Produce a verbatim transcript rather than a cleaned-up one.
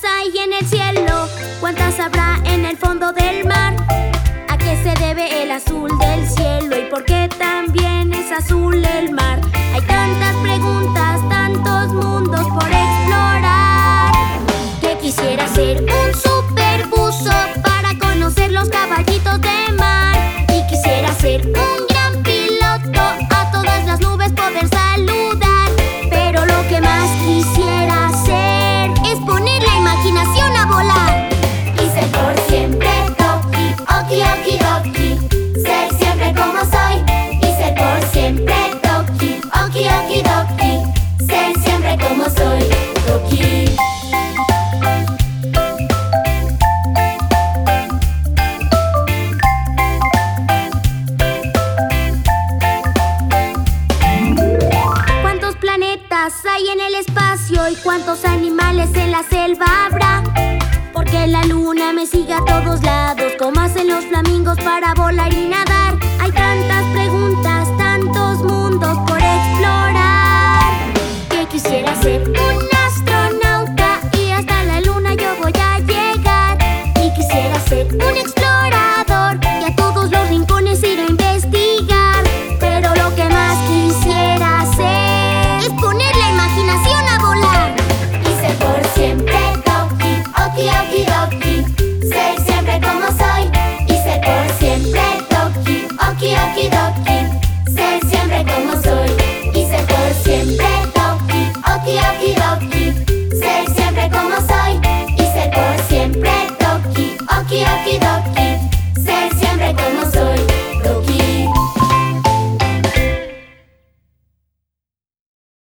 hay en el cielo? ¿Cuántas habrá en el fondo del mar? ¿A qué se debe el azul del cielo? ¿Y por qué también es azul el mar? Hay tantas preguntas, tantos mundos por explorar, que quisiera ser un superbuzo para conocer los caballitos de mar. Y quisiera ser un gran piloto, a todas las nubes poder saludar. Pero lo que más quisiera hacer es poner la imaginación a volar. Y ser por siempre Toki, oki, oki, doki. Ser siempre como soy. Y ser por siempre Toki, oki, oki, doki. Ser siempre como soy, Toki. ¿Cuántos planetas hay en el espacio? ¿Y cuántos animales en la selva habrá? Porque la luna me sigue a todos lados, como hacen los flamingos para volar y nadar.